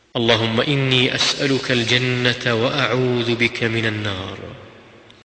اللهم إني أسألك الجنة وأعوذ بك من النار.